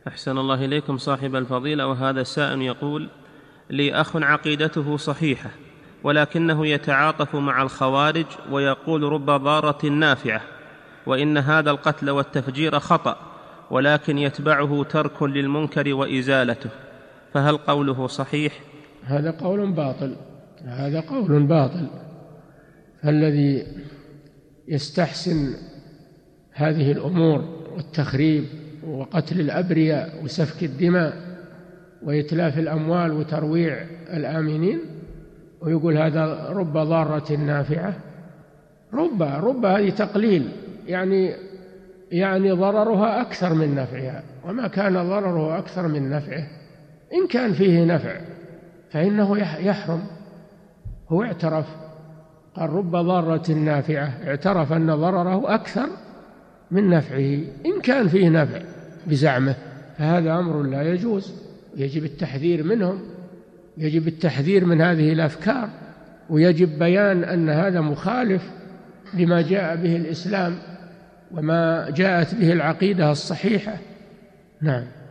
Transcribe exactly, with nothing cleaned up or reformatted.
أحسن الله إليكم صاحب الفضيلة. وهذا السائل يقول: لي أخ عقيدته صحيحة ولكنه يتعاطف مع الخوارج ويقول رب ضارة نافعة، وإن هذا القتل والتفجير خطأ، ولكن يتبعه ترك للمنكر وإزالته، فهل قوله صحيح؟ هذا قول باطل، هذا قول باطل. فالذي يستحسن هذه الأمور والتخريب وقتل الأبرياء وسفك الدماء وإتلاف الأموال وترويع الآمنين ويقول هذا رب ضارة نافعة، رب رب هذه تقليل، يعني يعني ضررها أكثر من نفعها، وما كان ضرره أكثر من نفعه. إن كان فيه نفع فإنه يحرم. هو اعترف، قال رب ضارة نافعة، اعترف أن ضرره أكثر من نفعه. إن كان فيه نفع بزعمه فهذا أمر لا يجوز، يجب التحذير منهم، يجب التحذير من هذه الأفكار، ويجب بيان أن هذا مخالف لما جاء به الإسلام وما جاءت به العقيدة الصحيحة. نعم.